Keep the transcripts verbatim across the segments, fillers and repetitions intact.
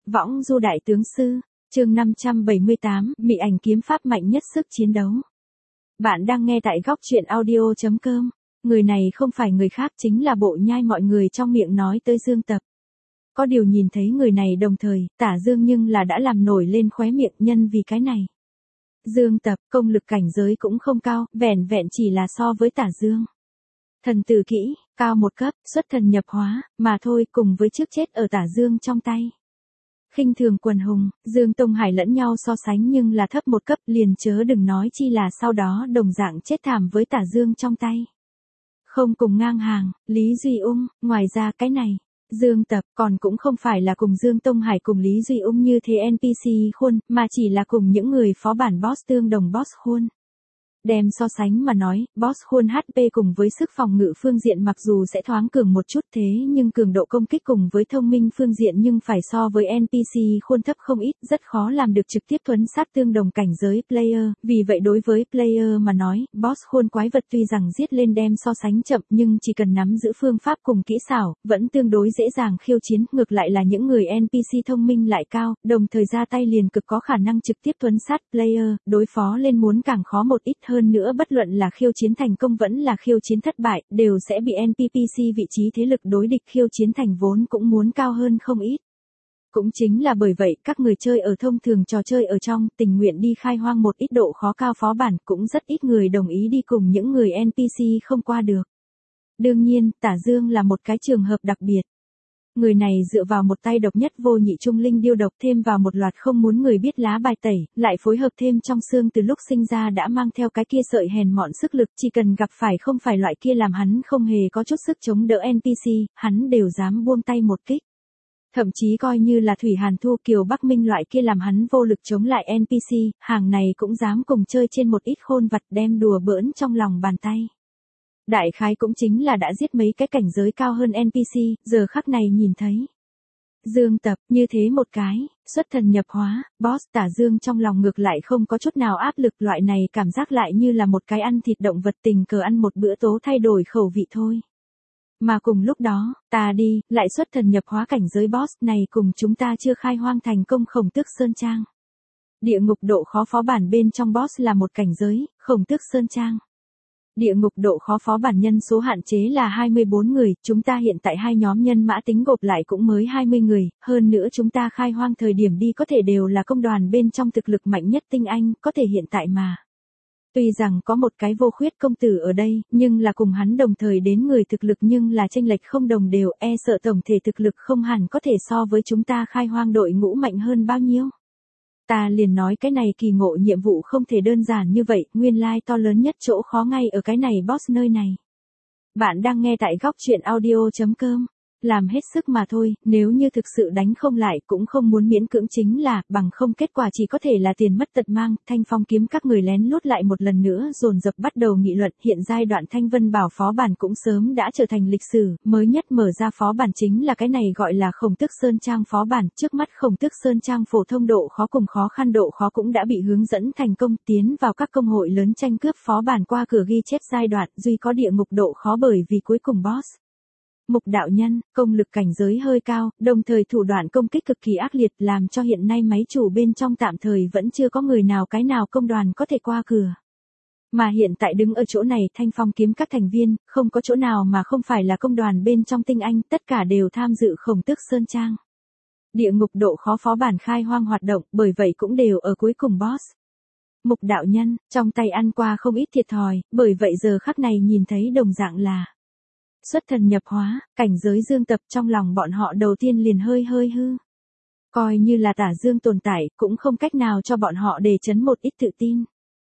Võng du đại tướng sư, chương năm trăm bảy mươi tám, mị ảnh kiếm pháp mạnh nhất sức chiến đấu. Bạn đang nghe tại góc truyện audio chấm com. Người này không phải người khác, chính là bộ nhai mọi người trong miệng nói tới Dương Tập. Có điều nhìn thấy người này đồng thời, Tả Dương nhưng là đã làm nổi lên khóe miệng nhân vì cái này. Dương Tập, công lực cảnh giới cũng không cao, vẻn vẹn chỉ là so với Tả Dương. Thần tử kỹ, cao một cấp, xuất thần nhập hóa, mà thôi, cùng với trước chết ở Tả Dương trong tay. Khinh thường quần hùng, Dương Tông Hải lẫn nhau so sánh nhưng là thấp một cấp, liền chớ đừng nói chi là sau đó đồng dạng chết thảm với Tả Dương trong tay. Không cùng ngang hàng, Lý Duy Ung, ngoài ra cái này, Dương Tập còn cũng không phải là cùng Dương Tông Hải cùng Lý Duy Ung như thế en pê xê khuôn, mà chỉ là cùng những người phó bản boss tương đồng boss khuôn. Đem so sánh mà nói, boss khuôn hát pê cùng với sức phòng ngự phương diện mặc dù sẽ thoáng cường một chút thế nhưng cường độ công kích cùng với thông minh phương diện nhưng phải so với en pê xê khuôn thấp không ít, rất khó làm được trực tiếp thuấn sát tương đồng cảnh giới player, vì vậy đối với player mà nói, boss khuôn quái vật tuy rằng giết lên đem so sánh chậm nhưng chỉ cần nắm giữ phương pháp cùng kỹ xảo, vẫn tương đối dễ dàng khiêu chiến, ngược lại là những người en pê xê thông minh lại cao, đồng thời ra tay liền cực có khả năng trực tiếp thuấn sát player, đối phó lên muốn càng khó một ít hơn. Hơn nữa bất luận là khiêu chiến thành công vẫn là khiêu chiến thất bại, đều sẽ bị en pê pê xê vị trí thế lực đối địch khiêu chiến thành vốn cũng muốn cao hơn không ít. Cũng chính là bởi vậy các người chơi ở thông thường trò chơi ở trong tình nguyện đi khai hoang một ít độ khó cao phó bản, cũng rất ít người đồng ý đi cùng những người en pê xê không qua được. Đương nhiên, Tả Dương là một cái trường hợp đặc biệt. Người này dựa vào một tay độc nhất vô nhị trung linh điêu độc thêm vào một loạt không muốn người biết lá bài tẩy, lại phối hợp thêm trong xương từ lúc sinh ra đã mang theo cái kia sợi hèn mọn sức lực, chỉ cần gặp phải không phải loại kia làm hắn không hề có chút sức chống đỡ en pê xê, hắn đều dám buông tay một kích. Thậm chí coi như là Thủy Hàn Thu Kiều Bắc Minh loại kia làm hắn vô lực chống lại en pê xê, hàng này cũng dám cùng chơi trên một ít khôn vặt đem đùa bỡn trong lòng bàn tay. Đại khái cũng chính là đã giết mấy cái cảnh giới cao hơn en pê xê, giờ khắc này nhìn thấy. Dương Tập, như thế một cái, xuất thần nhập hóa, boss Tả Dương trong lòng ngược lại không có chút nào áp lực, loại này cảm giác lại như là một cái ăn thịt động vật tình cờ ăn một bữa tố thay đổi khẩu vị thôi. Mà cùng lúc đó, ta đi, lại xuất thần nhập hóa cảnh giới boss này cùng chúng ta chưa khai hoang thành công Khổng Tước Sơn Trang. Địa ngục độ khó phó bản bên trong boss là một cảnh giới, Khổng Tước Sơn Trang. Địa ngục độ khó phó bản nhân số hạn chế là hai mươi bốn người, chúng ta hiện tại hai nhóm nhân mã tính gộp lại cũng mới hai mươi người, hơn nữa chúng ta khai hoang thời điểm đi có thể đều là công đoàn bên trong thực lực mạnh nhất tinh anh, có thể hiện tại mà. Tuy rằng có một cái vô khuyết công tử ở đây, nhưng là cùng hắn đồng thời đến người thực lực nhưng là chênh lệch không đồng đều, e sợ tổng thể thực lực không hẳn có thể so với chúng ta khai hoang đội ngũ mạnh hơn bao nhiêu. Ta liền nói cái này kỳ ngộ nhiệm vụ không thể đơn giản như vậy, nguyên lai to lớn nhất chỗ khó ngay ở cái này boss nơi này. Bạn đang nghe tại góc truyện audio chấm com. Làm hết sức mà thôi, nếu như thực sự đánh không lại cũng không muốn miễn cưỡng chính là, bằng không kết quả chỉ có thể là tiền mất tật mang. Thanh Phong kiếm các người lén lút lại một lần nữa dồn dập bắt đầu nghị luận, hiện giai đoạn Thanh Vân Bảo phó bản cũng sớm đã trở thành lịch sử, mới nhất mở ra phó bản chính là cái này gọi là Khổng Tước Sơn Trang phó bản, trước mắt Khổng Tước Sơn Trang phổ thông độ khó cùng khó khăn độ khó cũng đã bị hướng dẫn thành công, tiến vào các công hội lớn tranh cướp phó bản qua cửa ghi chép giai đoạn, duy có địa ngục độ khó bởi vì cuối cùng boss. Mục đạo nhân, công lực cảnh giới hơi cao, đồng thời thủ đoạn công kích cực kỳ ác liệt làm cho hiện nay máy chủ bên trong tạm thời vẫn chưa có người nào cái nào công đoàn có thể qua cửa. Mà hiện tại đứng ở chỗ này Thanh Phong kiếm các thành viên, không có chỗ nào mà không phải là công đoàn bên trong tinh anh, tất cả đều tham dự Khổng Tước Sơn Trang. Địa ngục độ khó phó bản khai hoang hoạt động, bởi vậy cũng đều ở cuối cùng boss. Mục đạo nhân, trong tay ăn qua không ít thiệt thòi, bởi vậy giờ khắc này nhìn thấy đồng dạng là xuất thần nhập hóa, cảnh giới Dương Tập, trong lòng bọn họ đầu tiên liền hơi hơi hư. Coi như là Tả Dương tồn tại, cũng không cách nào cho bọn họ đề chấn một ít tự tin.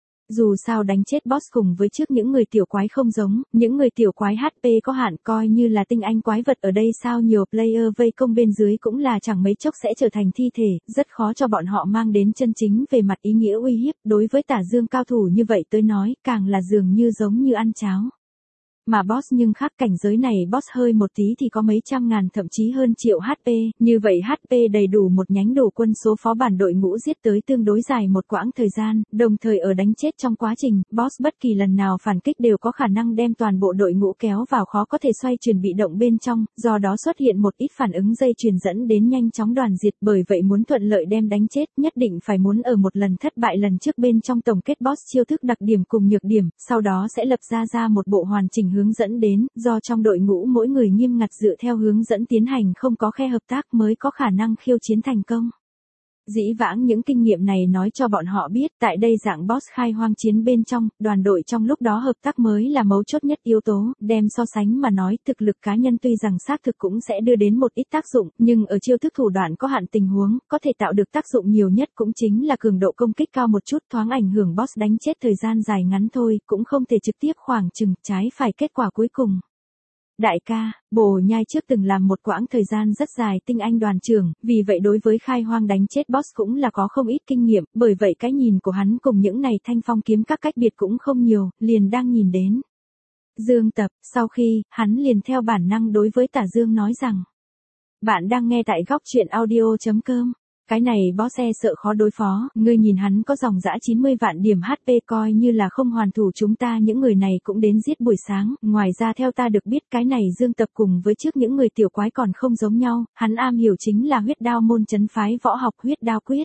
Dù sao đánh chết boss cùng với trước những người tiểu quái không giống, những người tiểu quái hát pê có hạn, coi như là tinh anh quái vật ở đây sao nhiều player vây công bên dưới cũng là chẳng mấy chốc sẽ trở thành thi thể, rất khó cho bọn họ mang đến chân chính về mặt ý nghĩa uy hiếp, đối với Tả Dương cao thủ như vậy tới nói, càng là dường như giống như ăn cháo. Mà boss nhưng khác, cảnh giới này boss hơi một tí thì có mấy trăm ngàn thậm chí hơn triệu hát pê, như vậy hát pê đầy đủ một nhánh đổ quân số phó bản đội ngũ giết tới tương đối dài một quãng thời gian, đồng thời ở đánh chết trong quá trình, boss bất kỳ lần nào phản kích đều có khả năng đem toàn bộ đội ngũ kéo vào khó có thể xoay chuyển bị động bên trong, do đó xuất hiện một ít phản ứng dây chuyền dẫn đến nhanh chóng đoàn diệt, bởi vậy muốn thuận lợi đem đánh chết, nhất định phải muốn ở một lần thất bại lần trước bên trong tổng kết boss chiêu thức đặc điểm cùng nhược điểm, sau đó sẽ lập ra ra một bộ hoàn chỉnh hướng dẫn đến, do trong đội ngũ mỗi người nghiêm ngặt dựa theo hướng dẫn tiến hành không có khe hợp tác mới có khả năng khiêu chiến thành công. Dĩ vãng những kinh nghiệm này nói cho bọn họ biết, tại đây dạng boss khai hoang chiến bên trong, đoàn đội trong lúc đó hợp tác mới là mấu chốt nhất yếu tố, đem so sánh mà nói thực lực cá nhân tuy rằng xác thực cũng sẽ đưa đến một ít tác dụng, nhưng ở chiêu thức thủ đoạn có hạn tình huống, có thể tạo được tác dụng nhiều nhất cũng chính là cường độ công kích cao một chút thoáng ảnh hưởng boss đánh chết thời gian dài ngắn thôi, cũng không thể trực tiếp khoảng chừng trái phải kết quả cuối cùng. Đại ca, Bồ Nhai trước từng làm một quãng thời gian rất dài tinh anh đoàn trưởng, vì vậy đối với khai hoang đánh chết boss cũng là có không ít kinh nghiệm, bởi vậy cái nhìn của hắn cùng những này thanh phong kiếm các cách biệt cũng không nhiều, liền đang nhìn đến. Dương Tập, sau khi, hắn liền theo bản năng đối với Tả Dương nói rằng, bạn đang nghe tại góc truyện audio chấm com. Cái này boss e sợ khó đối phó, ngươi nhìn hắn có dòng dã chín mươi vạn điểm hát pê coi như là không hoàn thủ chúng ta những người này cũng đến giết buổi sáng, ngoài ra theo ta được biết cái này Dương Tập cùng với trước những người tiểu quái còn không giống nhau, hắn am hiểu chính là huyết đao môn chấn phái võ học huyết đao quyết.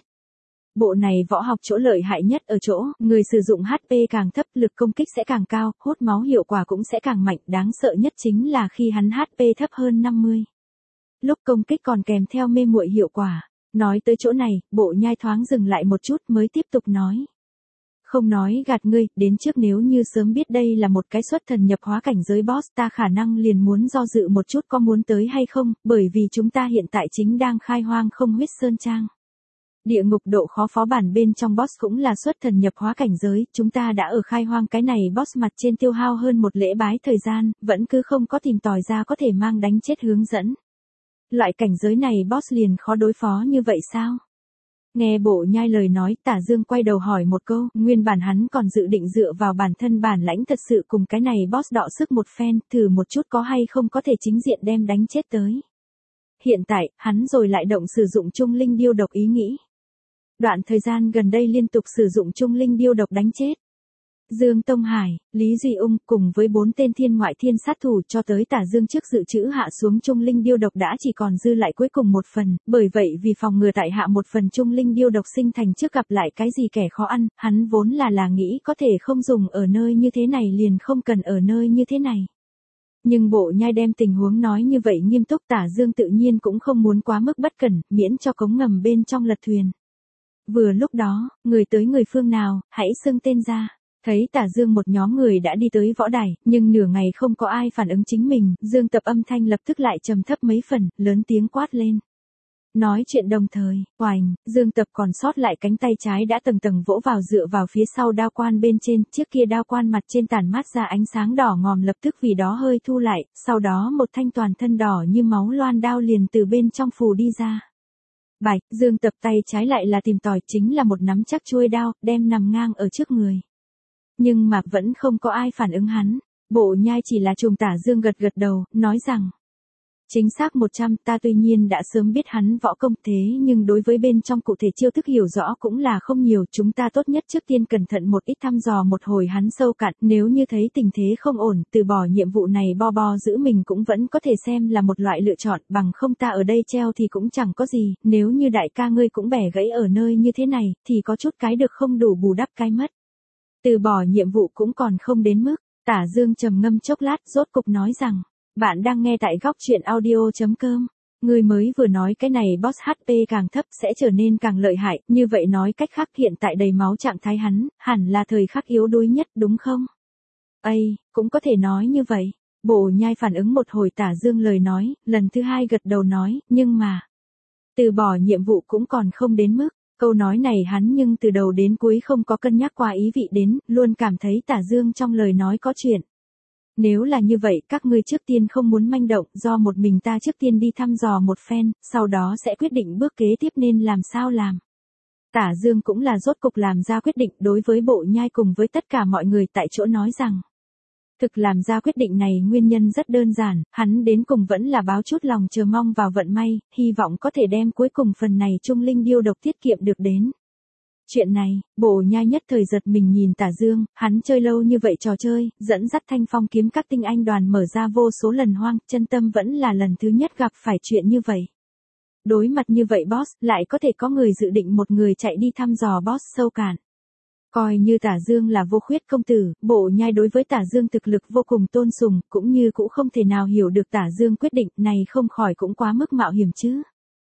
Bộ này võ học chỗ lợi hại nhất ở chỗ, người sử dụng hát pê càng thấp lực công kích sẽ càng cao, hút máu hiệu quả cũng sẽ càng mạnh, đáng sợ nhất chính là khi hắn hát pê thấp hơn năm mươi. Lúc công kích còn kèm theo mê muội hiệu quả. Nói tới chỗ này, Bộ Nhai thoáng dừng lại một chút mới tiếp tục nói. Không nói gạt ngươi, đến trước nếu như sớm biết đây là một cái xuất thần nhập hóa cảnh giới boss ta khả năng liền muốn do dự một chút có muốn tới hay không, bởi vì chúng ta hiện tại chính đang khai hoang không huyết sơn trang. Địa ngục độ khó phó bản bên trong boss cũng là xuất thần nhập hóa cảnh giới, chúng ta đã ở khai hoang cái này boss mặt trên tiêu hao hơn một lễ bái thời gian, vẫn cứ không có tìm tòi ra có thể mang đánh chết hướng dẫn. Loại cảnh giới này boss liền khó đối phó như vậy sao? Nghe Bộ Nhai lời nói, Tả Dương quay đầu hỏi một câu, nguyên bản hắn còn dự định dựa vào bản thân bản lãnh thật sự cùng cái này boss đọ sức một phen, thử một chút có hay không có thể chính diện đem đánh chết tới. Hiện tại, hắn rồi lại động sử dụng trung linh điêu độc ý nghĩ. Đoạn thời gian gần đây liên tục sử dụng trung linh điêu độc đánh chết. Dương Tông Hải, Lý Duy Ung cùng với bốn tên thiên ngoại thiên sát thủ cho tới Tả Dương trước dự trữ hạ xuống trung linh điêu độc đã chỉ còn dư lại cuối cùng một phần, bởi vậy vì phòng ngừa tại hạ một phần trung linh điêu độc sinh thành trước gặp lại cái gì kẻ khó ăn, hắn vốn là là nghĩ có thể không dùng ở nơi như thế này liền không cần ở nơi như thế này. Nhưng Bộ Nhai đem tình huống nói như vậy nghiêm túc Tả Dương tự nhiên cũng không muốn quá mức bất cẩn, miễn cho cống ngầm bên trong lật thuyền. Vừa lúc đó, người tới người phương nào, hãy xưng tên ra. Thấy Tả Dương một nhóm người đã đi tới võ đài, nhưng nửa ngày không có ai phản ứng chính mình, Dương Tập âm thanh lập tức lại trầm thấp mấy phần, lớn tiếng quát lên. Nói chuyện đồng thời, oành, Dương Tập còn sót lại cánh tay trái đã tầng tầng vỗ vào dựa vào phía sau đao quan bên trên, chiếc kia đao quan mặt trên tản mát ra ánh sáng đỏ ngòm lập tức vì đó hơi thu lại, sau đó một thanh toàn thân đỏ như máu loan đao liền từ bên trong phù đi ra. Bạch, Dương Tập tay trái lại là tìm tòi chính là một nắm chắc chuôi đao, đem nằm ngang ở trước người. Nhưng mà vẫn không có ai phản ứng hắn, Bộ Nhai chỉ là trùng Tả Dương gật gật đầu, nói rằng. Chính xác một trăm, ta tuy nhiên đã sớm biết hắn võ công thế nhưng đối với bên trong cụ thể chiêu thức hiểu rõ cũng là không nhiều, chúng ta tốt nhất trước tiên cẩn thận một ít thăm dò một hồi hắn sâu cạn, nếu như thấy tình thế không ổn, từ bỏ nhiệm vụ này bo bo giữ mình cũng vẫn có thể xem là một loại lựa chọn, bằng không ta ở đây treo thì cũng chẳng có gì, nếu như đại ca ngươi cũng bẻ gãy ở nơi như thế này, thì có chút cái được không đủ bù đắp cái mất. Từ bỏ nhiệm vụ cũng còn không đến mức, Tả Dương trầm ngâm chốc lát rốt cục nói rằng, bạn đang nghe tại góc truyện audio chấm com. Người mới vừa nói cái này boss hát pê càng thấp sẽ trở nên càng lợi hại, như vậy nói cách khác hiện tại đầy máu trạng thái hắn, hẳn là thời khắc yếu đuối nhất đúng không? Ây, cũng có thể nói như vậy. Bộ Nhai phản ứng một hồi Tả Dương lời nói, lần thứ hai gật đầu nói, nhưng mà, từ bỏ nhiệm vụ cũng còn không đến mức. Câu nói này hắn nhưng từ đầu đến cuối không có cân nhắc qua ý vị đến, luôn cảm thấy Tả Dương trong lời nói có chuyện. Nếu là như vậy, các ngươi trước tiên không muốn manh động, do một mình ta trước tiên đi thăm dò một phen, sau đó sẽ quyết định bước kế tiếp nên làm sao làm. Tả Dương cũng là rốt cục làm ra quyết định đối với Bộ Nhai cùng với tất cả mọi người tại chỗ nói rằng. Thực làm ra quyết định này nguyên nhân rất đơn giản, hắn đến cùng vẫn là báo chút lòng chờ mong vào vận may, hy vọng có thể đem cuối cùng phần này trung linh điêu độc tiết kiệm được đến. Chuyện này, Bổ Nhai nhất thời giật mình nhìn Tả Dương, hắn chơi lâu như vậy trò chơi, dẫn dắt Thanh Phong kiếm các tinh anh đoàn mở ra vô số lần hoang, chân tâm vẫn là lần thứ nhất gặp phải chuyện như vậy. Đối mặt như vậy boss, lại có thể có người dự định một người chạy đi thăm dò boss sâu cạn. Coi như Tả Dương là vô khuyết công tử, Bổ Nhai đối với Tả Dương thực lực vô cùng tôn sùng, cũng như cũng không thể nào hiểu được Tả Dương quyết định này không khỏi cũng quá mức mạo hiểm chứ.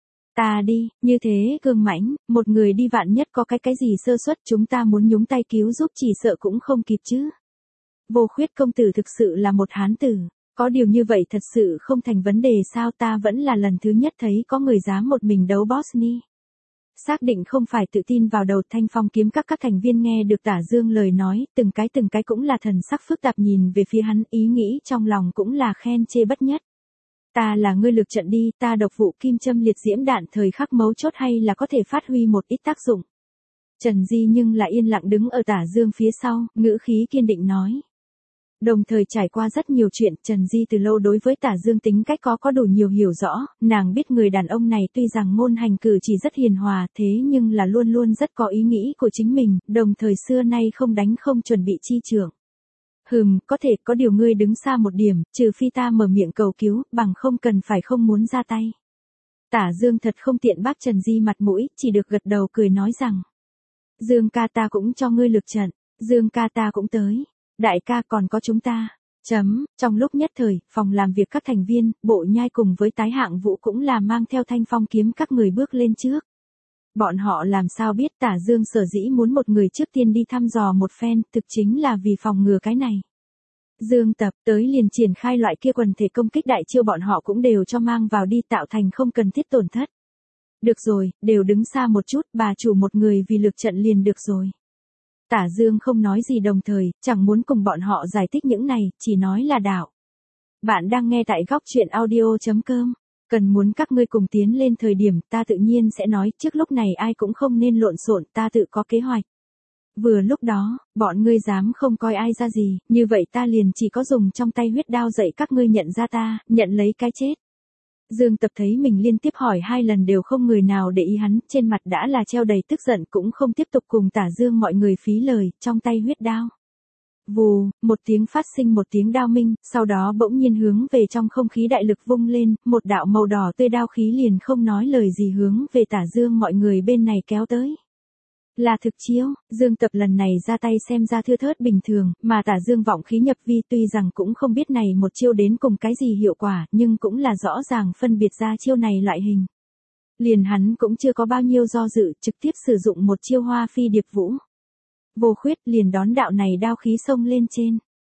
Ta đi, như thế cương mãnh, một người đi vạn nhất có cái cái gì sơ suất chúng ta muốn nhúng tay cứu giúp chỉ sợ cũng không kịp chứ. Vô khuyết công tử thực sự là một hán tử, có điều như vậy thật sự không thành vấn đề sao ta vẫn là lần thứ nhất thấy có người dám một mình đấu boss ni. Xác định không phải tự tin vào đầu Thanh Phong kiếm các các thành viên nghe được Tả Dương lời nói, từng cái từng cái cũng là thần sắc phức tạp nhìn về phía hắn, ý nghĩ trong lòng cũng là khen chê bất nhất. Ta là ngươi lực trận đi, ta độc vụ kim châm liệt diễm đạn thời khắc mấu chốt hay là có thể phát huy một ít tác dụng. Trần Di nhưng là yên lặng đứng ở Tả Dương phía sau, ngữ khí kiên định nói. Đồng thời trải qua rất nhiều chuyện, Trần Di từ lâu đối với Tả Dương tính cách có có đủ nhiều hiểu rõ, nàng biết người đàn ông này tuy rằng ngôn hành cử chỉ rất hiền hòa thế nhưng là luôn luôn rất có ý nghĩ của chính mình, đồng thời xưa nay không đánh không chuẩn bị chi trưởng. Hừm, có thể có điều ngươi đứng xa một điểm, trừ phi ta mở miệng cầu cứu, bằng không cần phải không muốn ra tay. Tả Dương thật không tiện bác Trần Di mặt mũi, chỉ được gật đầu cười nói rằng. Dương ca ta cũng cho ngươi lực trận, Dương ca ta cũng tới. Đại ca còn có chúng ta. Chấm, trong lúc nhất thời, phòng làm việc các thành viên, Bộ Nhai cùng với tái hạng vũ cũng là mang theo Thanh Phong kiếm các người bước lên trước. Bọn họ làm sao biết Tả Dương sở dĩ muốn một người trước tiên đi thăm dò một phen, thực chính là vì phòng ngừa cái này. Dương tập tới liền triển khai loại kia quần thể công kích đại chiêu bọn họ cũng đều cho mang vào đi tạo thành không cần thiết tổn thất. Được rồi, đều đứng xa một chút, bà chủ một người vì lực trận liền được rồi. Tả Dương không nói gì đồng thời, chẳng muốn cùng bọn họ giải thích những này, chỉ nói là đạo. Bạn đang nghe tại góc truyện audio chấm com. Cần muốn các ngươi cùng tiến lên thời điểm, ta tự nhiên sẽ nói, trước lúc này ai cũng không nên lộn xộn, ta tự có kế hoạch. Vừa lúc đó, bọn ngươi dám không coi ai ra gì, như vậy ta liền chỉ có dùng trong tay huyết đao dạy các ngươi nhận ra ta, nhận lấy cái chết. Dương Tập thấy mình liên tiếp hỏi hai lần đều không người nào để ý hắn, trên mặt đã là treo đầy tức giận cũng không tiếp tục cùng Tả Dương mọi người phí lời, trong tay huyết đao. Vù, một tiếng phát sinh một tiếng đao minh, sau đó bỗng nhiên hướng về trong không khí đại lực vung lên, một đạo màu đỏ tươi đao khí liền không nói lời gì hướng về Tả Dương mọi người bên này kéo tới. Là thực chiêu, Dương Tập lần này ra tay xem ra thưa thớt bình thường, mà Tả Dương vọng khí nhập vi tuy rằng cũng không biết này một chiêu đến cùng cái gì hiệu quả, nhưng cũng là rõ ràng phân biệt ra chiêu này loại hình. Liền hắn cũng chưa có bao nhiêu do dự, trực tiếp sử dụng một chiêu hoa phi điệp vũ. Vô khuyết liền đón đạo này đao khí xông lên trên.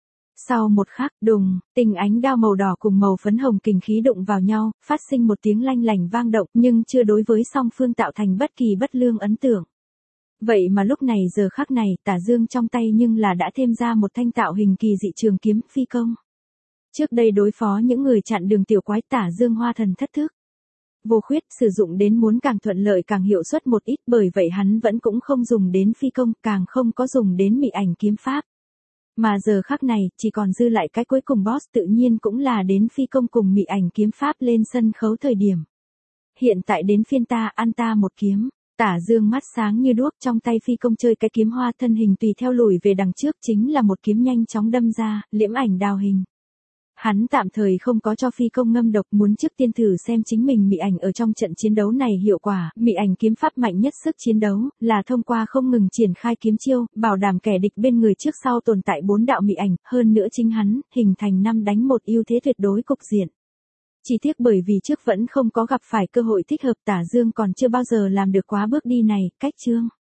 Sau một khắc, đùng, tình ánh đao màu đỏ cùng màu phấn hồng kình khí đụng vào nhau, phát sinh một tiếng lanh lành vang động, nhưng chưa đối với song phương tạo thành bất kỳ bất lương ấn tượng. Vậy mà lúc này giờ khắc này, Tả Dương trong tay nhưng là đã thêm ra một thanh tạo hình kỳ dị trường kiếm phi công. Trước đây đối phó những người chặn đường tiểu quái Tả Dương hoa thần thất thức. Vô khuyết sử dụng đến muốn càng thuận lợi càng hiệu suất một ít, bởi vậy hắn vẫn cũng không dùng đến phi công, càng không có dùng đến mị ảnh kiếm pháp. Mà giờ khắc này, chỉ còn dư lại cái cuối cùng boss tự nhiên cũng là đến phi công cùng mị ảnh kiếm pháp lên sân khấu thời điểm. Hiện tại đến phiên ta, ăn ta một kiếm. Tả Dương mắt sáng như đuốc, trong tay phi công chơi cái kiếm hoa, thân hình tùy theo lùi về đằng trước, chính là một kiếm nhanh chóng đâm ra, liễm ảnh đào hình. Hắn tạm thời không có cho phi công ngâm độc, muốn trước tiên thử xem chính mình mị ảnh ở trong trận chiến đấu này hiệu quả. Mị ảnh kiếm pháp mạnh nhất sức chiến đấu, là thông qua không ngừng triển khai kiếm chiêu, bảo đảm kẻ địch bên người trước sau tồn tại bốn đạo mị ảnh, hơn nữa chính hắn, hình thành năm đánh một ưu thế tuyệt đối cục diện. Chỉ tiếc bởi vì trước vẫn không có gặp phải cơ hội thích hợp, Tả Dương còn chưa bao giờ làm được quá bước đi này, cách chương.